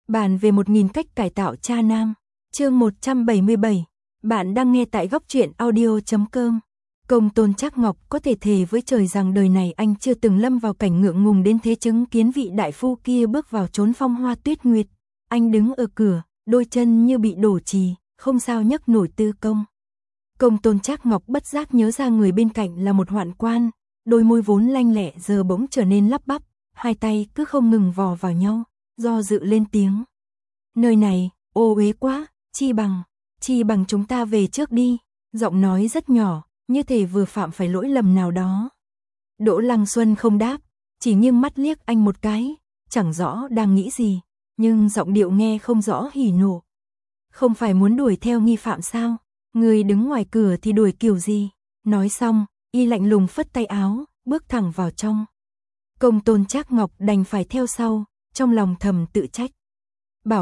Bàn về 1000 cách cải tạo cha nam. Chương 177. Bạn đang nghe tại góc truyện audio.com. Công Tôn Trác Ngọc có thể thề với trời rằng đời này anh chưa từng lâm vào cảnh ngượng ngùng đến thế, chứng kiến vị đại phu kia bước vào chốn phong hoa tuyết nguyệt. Anh đứng ở cửa, đôi chân như bị đổ trì, không sao nhấc nổi Tư Công. Công Tôn Trác Ngọc bất giác nhớ ra người bên cạnh là một hoạn quan, đôi môi vốn lanh lẹ giờ bỗng trở nên lắp bắp, hai tay cứ không ngừng vò vào nhau, do dự lên tiếng. Nơi này, ô uế quá, chi bằng chúng ta về trước đi, giọng nói rất nhỏ, như thể vừa phạm phải lỗi lầm nào đó. Đỗ Lăng Xuân không đáp, chỉ nghiêng mắt liếc anh một cái, chẳng rõ đang nghĩ gì, nhưng giọng điệu nghe không rõ hỉ nộ. Không phải muốn đuổi theo nghi phạm sao? Người đứng ngoài cửa thì đuổi kiểu gì? Nói xong, y lạnh lùng phất tay áo, bước thẳng vào trong. Công Tôn Trác Ngọc đành phải theo sau, trong lòng thầm tự trách. Bảo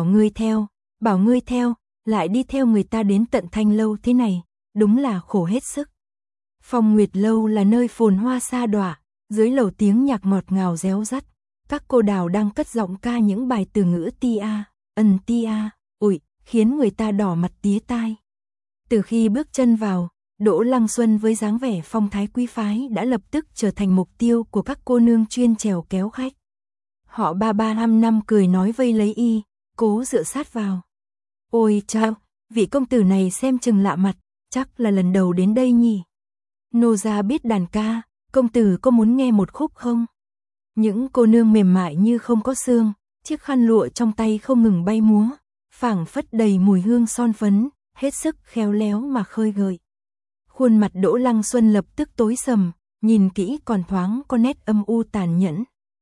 ngươi theo, lại đi theo người ta đến tận Thanh Lâu thế này, đúng là khổ hết sức. Phong Nguyệt Lâu là nơi phồn hoa sa đọa, dưới lầu tiếng nhạc ngọt ngào réo rắt, các cô đào đang cất giọng ca những bài từ ngữ tia, tia, ủi, khiến người ta đỏ mặt tía tai. Từ khi bước chân vào, Đỗ Lăng Xuân với dáng vẻ phong thái quý phái đã lập tức trở thành mục tiêu của các cô nương chuyên chèo kéo khách. Họ ba năm cười nói vây lấy y, cố dựa sát vào. Ôi chao, vị công tử này xem chừng lạ mặt, chắc là lần đầu đến đây nhỉ. Nô gia biết đàn ca, công tử có muốn nghe một khúc không? Những cô nương mềm mại như không có xương, chiếc khăn lụa trong tay không ngừng bay múa, phảng phất đầy mùi hương son phấn, hết sức khéo léo mà khơi gợi. Khuôn mặt Đỗ Lăng Xuân lập tức tối sầm, nhìn kỹ còn thoáng có nét âm u tàn nhẫn.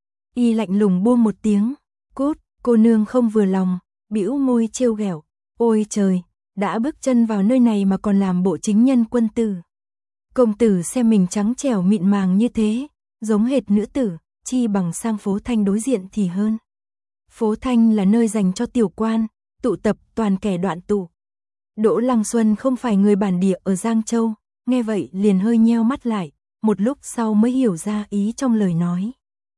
Y lạnh lùng buông một tiếng, cút, cô nương không vừa lòng, bĩu môi trêu ghẹo. Ôi trời, đã bước chân vào nơi này mà còn làm bộ chính nhân quân tử. Công tử xem mình trắng trẻo mịn màng như thế, giống hệt nữ tử, chi bằng sang phố Thanh đối diện thì hơn. Phố Thanh là nơi dành cho tiểu quan, tụ tập toàn kẻ đoạn tụ. Đỗ Lăng Xuân không phải người bản địa ở Giang Châu, nghe vậy liền hơi nheo mắt lại, một lúc sau mới hiểu ra ý trong lời nói.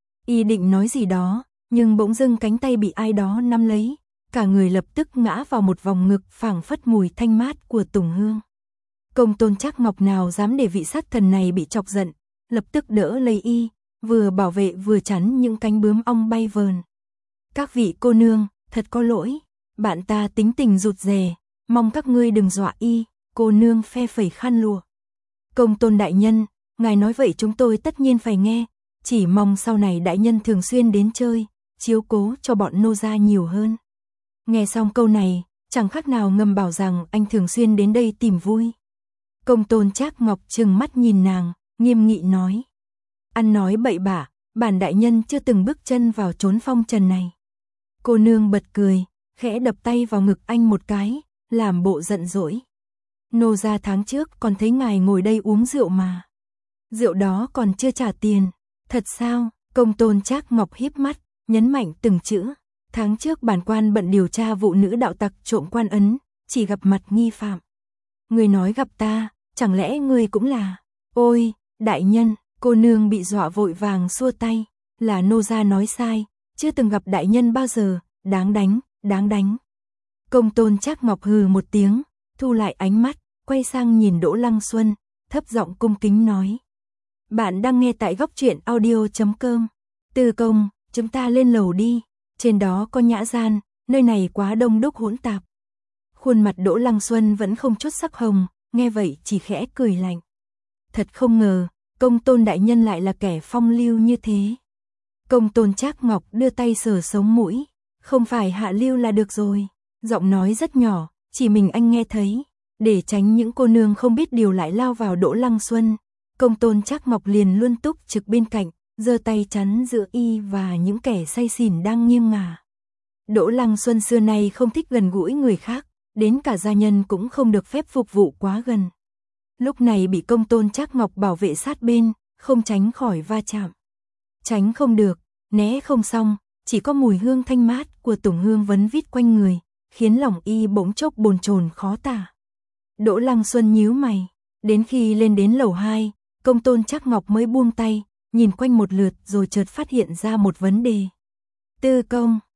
Y định nói gì đó, nhưng bỗng dưng cánh tay bị ai đó nắm lấy, cả người lập tức ngã vào một vòng ngực phảng phất mùi thanh mát của tùng hương. Công Tôn Trác Ngọc nào dám để vị sát thần này bị chọc giận, lập tức đỡ lấy y, vừa bảo vệ vừa chắn những cánh bướm ong bay vờn. Các vị cô nương, thật có lỗi, bạn ta tính tình rụt rè, mong các ngươi đừng dọa y. Cô nương phe phẩy khăn lụa. Công Tôn đại nhân, ngài nói vậy chúng tôi tất nhiên phải nghe, chỉ mong sau này đại nhân thường xuyên đến chơi, chiếu cố cho bọn nô gia nhiều hơn. Nghe xong câu này, chẳng khác nào ngầm bảo rằng anh thường xuyên đến đây tìm vui. Công Tôn Trác Ngọc trừng mắt nhìn nàng, nghiêm nghị nói. Ăn nói bậy bạ, bản đại nhân chưa từng bước chân vào chốn phong trần này. Cô nương bật cười, khẽ đập tay vào ngực anh một cái, làm bộ giận dỗi. Nô gia tháng trước còn thấy ngài ngồi đây uống rượu mà. Rượu đó còn chưa trả tiền. Thật sao? Công Tôn Trác Ngọc híp mắt, nhấn mạnh từng chữ. Tháng trước bản quan bận điều tra vụ nữ đạo tặc trộm quan ấn, chỉ gặp mặt nghi phạm. Người nói gặp ta, chẳng lẽ người cũng là? Ôi, đại nhân, cô nương bị dọa vội vàng xua tay. Là nô gia nói sai, chưa từng gặp đại nhân bao giờ, đáng đánh. Công Tôn Trác Ngọc hừ một tiếng, thu lại ánh mắt, quay sang nhìn Đỗ Lăng Xuân, thấp giọng cung kính nói. Bạn đang nghe tại góc truyện audio.com. Tư Công, chúng ta lên lầu đi, trên đó có nhã gian, nơi này quá đông đúc hỗn tạp. Khuôn mặt Đỗ Lăng Xuân vẫn không chút sắc hồng, nghe vậy chỉ khẽ cười lạnh. Thật không ngờ, Công Tôn đại nhân lại là kẻ phong lưu như thế. Công Tôn Trác Ngọc đưa tay sờ sống mũi, không phải hạ lưu là được rồi. Giọng nói rất nhỏ, chỉ mình anh nghe thấy. Để tránh những cô nương không biết điều lại lao vào Đỗ Lăng Xuân, Công Tôn Trác Ngọc liền luôn túc trực bên cạnh, giơ tay chắn giữa y và những kẻ say xỉn đang nghiêng ngả. Đỗ Lăng Xuân xưa nay không thích gần gũi người khác, đến cả gia nhân cũng không được phép phục vụ quá gần. Lúc này bị Công Tôn Trác Ngọc bảo vệ sát bên, không tránh khỏi va chạm. Tránh không được, né không xong, chỉ có mùi hương thanh mát của tùng hương vấn vít quanh người, khiến lòng y bỗng chốc bồn chồn khó tả. Đỗ Lăng Xuân nhíu mày, đến khi lên đến lầu 2, Công Tôn Trác Ngọc mới buông tay, nhìn quanh một lượt rồi chợt phát hiện ra một vấn đề. Tư Công,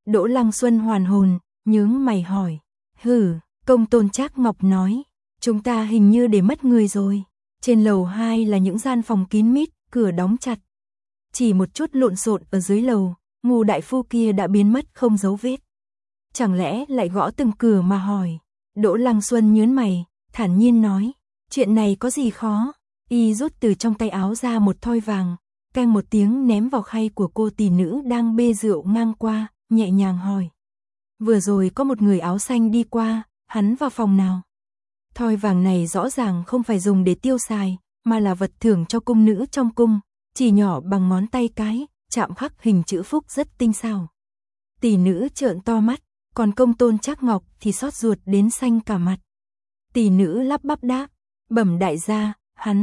Đỗ Lăng Xuân hoàn hồn, nhướng mày hỏi. Hử, Công Tôn Trác Ngọc nói. Chúng ta hình như để mất người rồi. Trên lầu 2 là những gian phòng kín mít, cửa đóng chặt. Chỉ một chút lộn xộn ở dưới lầu, Ngô đại phu kia đã biến mất không dấu vết. Chẳng lẽ lại gõ từng cửa mà hỏi. Đỗ Lăng Xuân nhướng mày, thản nhiên nói. Chuyện này có gì khó. Y rút từ trong tay áo ra một thoi vàng, keng một tiếng ném vào khay của cô tỷ nữ đang bê rượu ngang qua, nhẹ nhàng hỏi. Vừa rồi có một người áo xanh đi qua, hắn vào phòng nào? Thoi vàng này rõ ràng không phải dùng để tiêu xài, mà là vật thưởng cho cung nữ trong cung, chỉ nhỏ bằng ngón tay cái, chạm khắc hình chữ phúc rất tinh xảo. Tỷ nữ trợn to mắt, còn Công Tôn Trác Ngọc thì xót ruột đến xanh cả mặt. Tỷ nữ lắp bắp đáp, bẩm đại gia,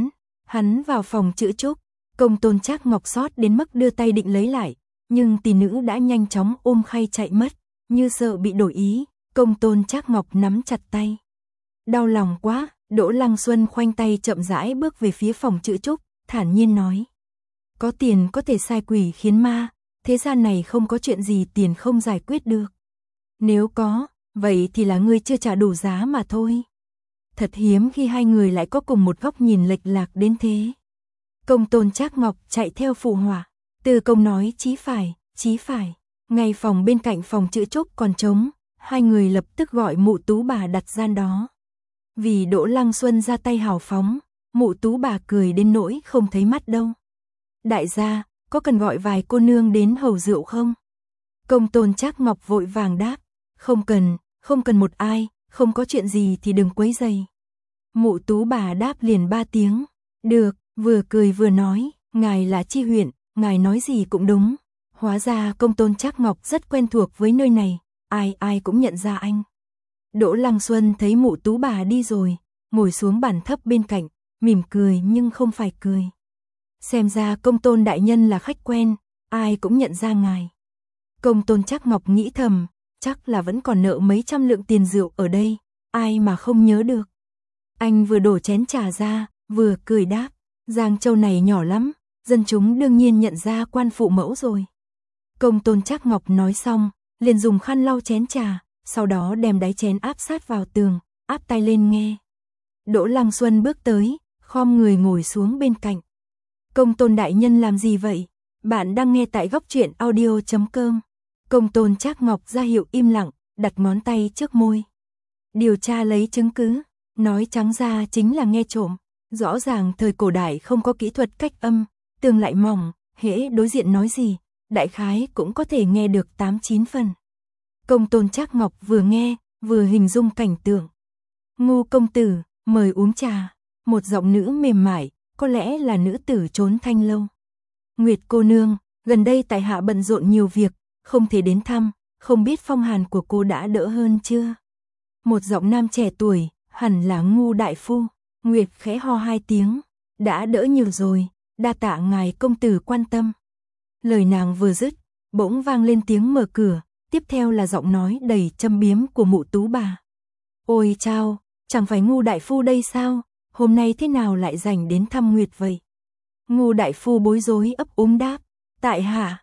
hắn vào phòng chữ chúc. Công Tôn Trác Ngọc xót đến mức đưa tay định lấy lại, nhưng tỷ nữ đã nhanh chóng ôm khay chạy mất, như sợ bị đổi ý. Công Tôn Trác Ngọc nắm chặt tay. Đau lòng quá, Đỗ Lăng Xuân khoanh tay chậm rãi bước về phía phòng chữ chúc, thản nhiên nói. Có tiền có thể sai quỷ khiến ma, thế gian này không có chuyện gì tiền không giải quyết được. Nếu có, vậy thì là ngươi chưa trả đủ giá mà thôi. Thật hiếm khi hai người lại có cùng một góc nhìn lệch lạc đến thế. Công Tôn Trác Ngọc chạy theo phụ họa, Từ Công nói chí phải. Ngay phòng bên cạnh phòng chữ chúc còn trống, hai người lập tức gọi Mụ Tú bà đặt gian đó. Vì Đỗ Lăng Xuân ra tay hào phóng, Mụ Tú bà cười đến nỗi không thấy mắt đâu. Đại gia, có cần gọi vài cô nương đến hầu rượu không? Công Tôn Trác Ngọc vội vàng đáp, không cần một ai, không có chuyện gì thì đừng quấy rầy. Mụ Tú bà đáp liền 3 tiếng, được, vừa cười vừa nói, ngài là Chi huyện, ngài nói gì cũng đúng. Hóa ra Công Tôn Trác Ngọc rất quen thuộc với nơi này, ai cũng nhận ra anh. Đỗ Lăng Xuân thấy Mụ Tú bà đi rồi, ngồi xuống bàn thấp bên cạnh, mỉm cười nhưng không phải cười. Xem ra Công Tôn đại nhân là khách quen, ai cũng nhận ra ngài. Công Tôn Trác Ngọc nghĩ thầm, chắc là vẫn còn nợ mấy trăm lượng tiền rượu ở đây, ai mà không nhớ được. Anh vừa đổ chén trà ra, vừa cười đáp, Giang Châu này nhỏ lắm, dân chúng đương nhiên nhận ra quan phụ mẫu rồi. Công Tôn Trác Ngọc nói xong, liền dùng khăn lau chén trà, sau đó đem đáy chén áp sát vào tường, áp tai lên nghe. Đỗ Lăng Xuân bước tới, khom người ngồi xuống bên cạnh. Công Tôn đại nhân làm gì vậy? Bạn đang nghe tại góc truyện audio.com. Công Tôn Trác Ngọc ra hiệu im lặng, đặt ngón tay trước môi. Điều tra lấy chứng cứ, nói trắng ra chính là nghe trộm. Rõ ràng thời cổ đại không có kỹ thuật cách âm, tường lại mỏng, hễ đối diện nói gì, đại khái cũng có thể nghe được 8-9 phần. Công Tôn Trác Ngọc vừa nghe, vừa hình dung cảnh tượng. Ngô công tử, mời uống trà. Một giọng nữ mềm mại, có lẽ là nữ tử trốn thanh lâu. Nguyệt cô nương, gần đây tại hạ bận rộn nhiều việc, không thể đến thăm, không biết phong hàn của cô đã đỡ hơn chưa? Một giọng nam trẻ tuổi, hẳn là Ngô đại phu. Nguyệt khẽ ho 2 tiếng, đã đỡ nhiều rồi, đa tạ ngài công tử quan tâm. Lời nàng vừa dứt, bỗng vang lên tiếng mở cửa, tiếp theo là giọng nói đầy châm biếm của Mụ Tú bà. Ôi chao, chẳng phải Ngô đại phu đây sao, hôm nay thế nào lại rảnh đến thăm Nguyệt vậy? Ngô đại phu bối rối ấp úng đáp, tại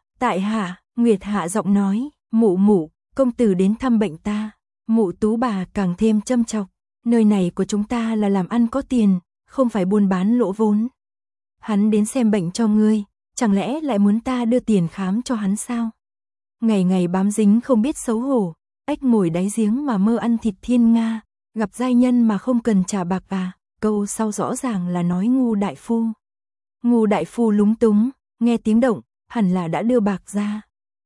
hạ, Nguyệt hạ giọng nói, mụ, công tử đến thăm bệnh ta. Mụ Tú bà càng thêm châm chọc, nơi này của chúng ta là làm ăn có tiền, không phải buôn bán lỗ vốn. Hắn đến xem bệnh cho ngươi, chẳng lẽ lại muốn ta đưa tiền khám cho hắn sao? Ngày ngày bám dính không biết xấu hổ, ếch ngồi đáy giếng mà mơ ăn thịt thiên nga, gặp giai nhân mà không cần trả bạc à? Câu sau rõ ràng là nói Ngô đại phu. Ngô đại phu lúng túng, nghe tiếng động, hẳn là đã đưa bạc ra.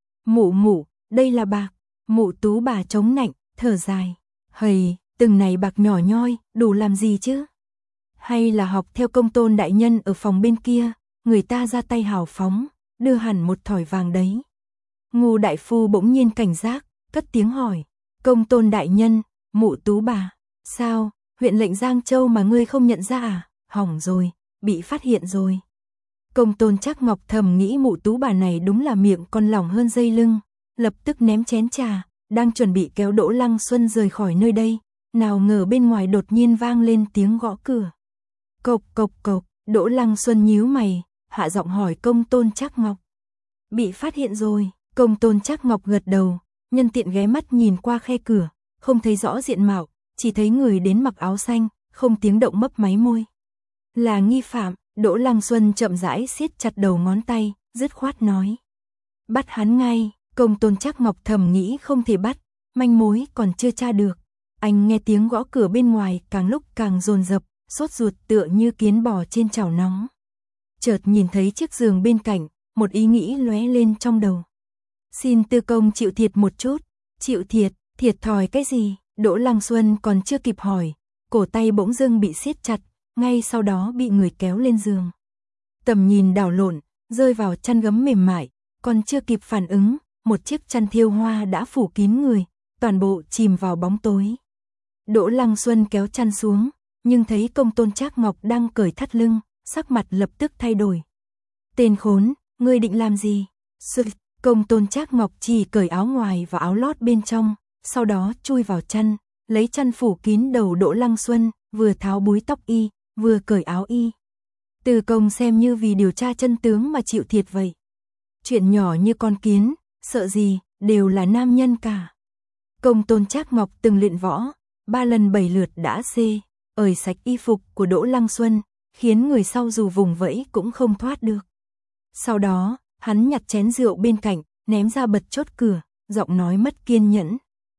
Mụ, đây là bạc. Mụ Tú bà chống nạnh, thở dài. Hầy, từng này bạc nhỏ nhoi, đủ làm gì chứ? Hay là học theo Công Tôn đại nhân ở phòng bên kia, người ta ra tay hào phóng, đưa hẳn một thỏi vàng đấy. Ngô đại phu bỗng nhiên cảnh giác, cất tiếng hỏi. Công Tôn đại nhân, Mụ Tú bà, sao, huyện lệnh Giang Châu mà ngươi không nhận ra à? Hỏng rồi, bị phát hiện rồi. Công Tôn Trác Ngọc thầm nghĩ Mụ Tú bà này đúng là miệng con lỏng hơn dây lưng, lập tức ném chén trà, đang chuẩn bị kéo Đỗ Lăng Xuân rời khỏi nơi đây, nào ngờ bên ngoài đột nhiên vang lên tiếng gõ cửa. Cộc cộc cộc, Đỗ Lăng Xuân nhíu mày, hạ giọng hỏi Công Tôn Trác Ngọc. Bị phát hiện rồi, Công Tôn Trác Ngọc gật đầu, nhân tiện ghé mắt nhìn qua khe cửa, không thấy rõ diện mạo, chỉ thấy người đến mặc áo xanh, không tiếng động mấp máy môi. Là nghi phạm, Đỗ Lăng Xuân chậm rãi siết chặt đầu ngón tay, dứt khoát nói. Bắt hắn ngay, Công Tôn Trác Ngọc thầm nghĩ không thể bắt, manh mối còn chưa tra được. Anh nghe tiếng gõ cửa bên ngoài càng lúc càng dồn dập, sốt ruột tựa như kiến bò trên chảo nóng. Chợt nhìn thấy chiếc giường bên cạnh, một ý nghĩ lóe lên trong đầu. Xin Tư công chịu thiệt một chút. Chịu thiệt, thiệt thòi cái gì? Đỗ Lăng Xuân còn chưa kịp hỏi, cổ tay bỗng dưng bị siết chặt, ngay sau đó bị người kéo lên giường. Tầm nhìn đảo lộn, rơi vào chăn gấm mềm mại, còn chưa kịp phản ứng, một chiếc chăn thêu hoa đã phủ kín người, toàn bộ chìm vào bóng tối. Đỗ Lăng Xuân kéo chăn xuống, nhưng thấy Công Tôn Trác Ngọc đang cởi thắt lưng, sắc mặt lập tức thay đổi. Tên khốn, ngươi định làm gì? Công Tôn Trác Ngọc chỉ cởi áo ngoài và áo lót bên trong, sau đó chui vào chăn, lấy chăn phủ kín đầu Đỗ Lăng Xuân, vừa tháo búi tóc y, vừa cởi áo y. Từ công xem như vì điều tra chân tướng mà chịu thiệt vậy. Chuyện nhỏ như con kiến, sợ gì, đều là nam nhân cả. Công Tôn Trác Ngọc từng luyện võ, 3 lần 7 lượt đã ởi sạch y phục của Đỗ Lăng Xuân, khiến người sau dù vùng vẫy cũng không thoát được. Sau đó, hắn nhặt chén rượu bên cạnh, ném ra bật chốt cửa, giọng nói mất kiên nhẫn.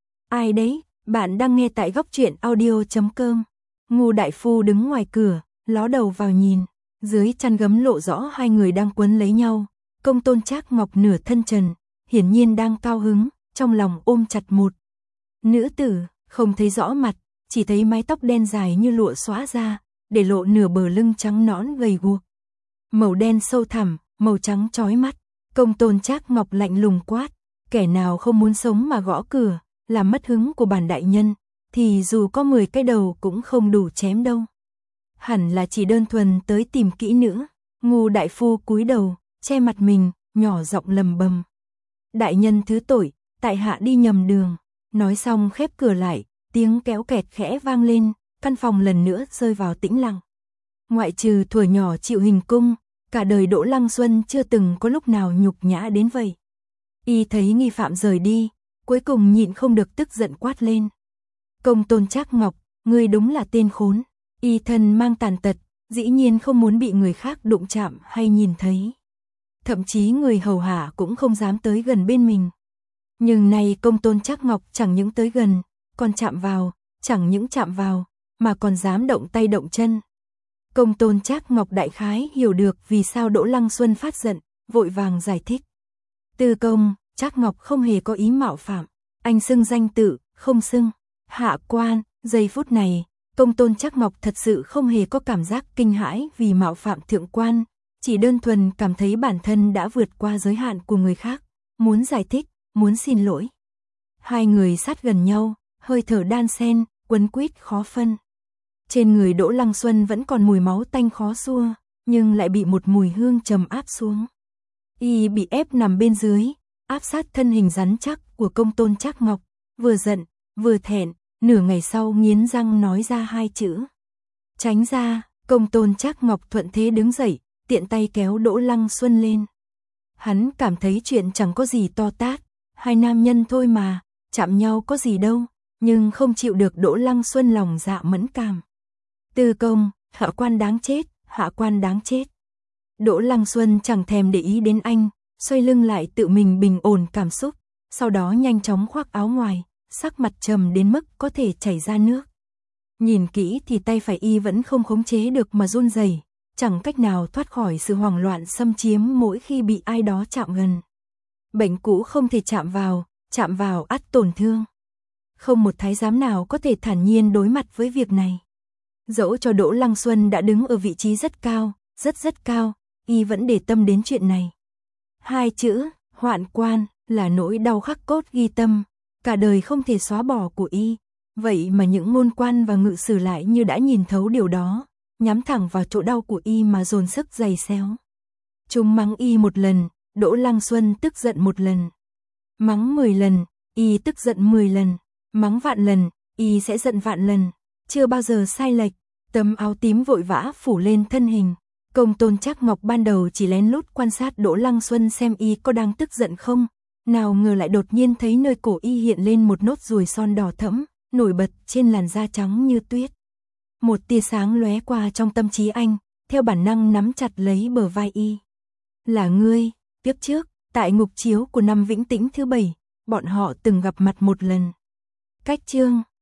Ai đấy, bạn đang nghe tại góc truyện audio.com. Ngô đại phu đứng ngoài cửa, ló đầu vào nhìn, dưới chăn gấm lộ rõ hai người đang quấn lấy nhau. Công Tôn Trác Ngọc nửa thân trần, hiển nhiên đang cao hứng, trong lòng ôm chặt một nữ tử, không thấy rõ mặt, chỉ thấy mái tóc đen dài như lụa xõa ra, để lộ nửa bờ lưng trắng nõn gầy guộc. Màu đen sâu thẳm, màu trắng chói mắt. Công Tôn Trác Ngọc lạnh lùng quát, kẻ nào không muốn sống mà gõ cửa, làm mất hứng của bản đại nhân, thì dù có 10 cái đầu cũng không đủ chém đâu. Hẳn là chỉ đơn thuần tới tìm kỹ nữa. Ngô đại phu cúi đầu, che mặt mình, nhỏ giọng lầm bầm. Đại nhân thứ tội, tại hạ đi nhầm đường. Nói xong khép cửa lại, tiếng kéo kẹt khẽ vang lên, căn phòng lần nữa rơi vào tĩnh lặng. Ngoại trừ thuở nhỏ chịu hình cung, cả đời Đỗ Lăng Xuân chưa từng có lúc nào nhục nhã đến vậy. Y thấy nghi phạm rời đi, cuối cùng nhịn không được tức giận quát lên. Công Tôn Trác Ngọc, ngươi đúng là tên khốn. Y thân mang tàn tật, dĩ nhiên không muốn bị người khác đụng chạm hay nhìn thấy. Thậm chí người hầu hạ cũng không dám tới gần bên mình. Nhưng nay Công Tôn Trác Ngọc chẳng những tới gần, còn chạm vào, chẳng những chạm vào, mà còn dám động tay động chân. Công Tôn Trác Ngọc đại khái hiểu được vì sao Đỗ Lăng Xuân phát giận, vội vàng giải thích. Tư công, Trác Ngọc không hề có ý mạo phạm, anh xưng danh tự, không xưng hạ quan. Giây phút này, Công Tôn Trác Ngọc thật sự không hề có cảm giác kinh hãi vì mạo phạm thượng quan, chỉ đơn thuần cảm thấy bản thân đã vượt qua giới hạn của người khác, muốn giải thích, muốn xin lỗi. Hai người sát gần nhau, hơi thở đan xen, quấn quýt khó phân. Trên người Đỗ Lăng Xuân vẫn còn mùi máu tanh khó xua, nhưng lại bị một mùi hương trầm áp xuống. Y bị ép nằm bên dưới, áp sát thân hình rắn chắc của Công Tôn Trác Ngọc, vừa giận, vừa thẹn, nửa ngày sau nghiến răng nói ra hai chữ. Tránh ra. Công Tôn Trác Ngọc thuận thế đứng dậy, tiện tay kéo Đỗ Lăng Xuân lên. Hắn cảm thấy chuyện chẳng có gì to tát, hai nam nhân thôi mà, chạm nhau có gì đâu, nhưng không chịu được Đỗ Lăng Xuân lòng dạ mẫn cảm. Tư công, hạ quan đáng chết, hạ quan đáng chết. Đỗ Lăng Xuân chẳng thèm để ý đến anh, xoay lưng lại tự mình bình ổn cảm xúc, sau đó nhanh chóng khoác áo ngoài, sắc mặt trầm đến mức có thể chảy ra nước. Nhìn kỹ thì tay phải y vẫn không khống chế được mà run rẩy, chẳng cách nào thoát khỏi sự hoảng loạn xâm chiếm mỗi khi bị ai đó chạm gần. Bệnh cũ không thể chạm vào ắt tổn thương. Không một thái giám nào có thể thản nhiên đối mặt với việc này. Dẫu cho Đỗ Lăng Xuân đã đứng ở vị trí rất cao, rất cao, y vẫn để tâm đến chuyện này. Hai chữ, hoạn quan, là nỗi đau khắc cốt ghi tâm, cả đời không thể xóa bỏ của y. Vậy mà những ngôn quan và ngự sử lại như đã nhìn thấu điều đó, nhắm thẳng vào chỗ đau của y mà dồn sức giày xéo. Chúng mắng y một lần, Đỗ Lăng Xuân tức giận một lần. Mắng 10 lần, y tức giận 10 lần. Mắng vạn lần, y sẽ giận vạn lần. Chưa bao giờ sai lệch, tấm áo tím vội vã phủ lên thân hình. Công Tôn Trác Ngọc ban đầu chỉ lén lút quan sát Đỗ Lăng Xuân xem y có đang tức giận không, Nào ngờ lại đột nhiên thấy nơi cổ y hiện lên một nốt ruồi son đỏ thẫm, nổi bật trên làn da trắng như tuyết. Một tia sáng lóe qua trong tâm trí anh, theo bản năng nắm chặt lấy bờ vai y. Là ngươi, tiếp trước, tại ngục chiếu của năm Vĩnh Tĩnh thứ 7, bọn họ từng gặp mặt một lần. Cách chương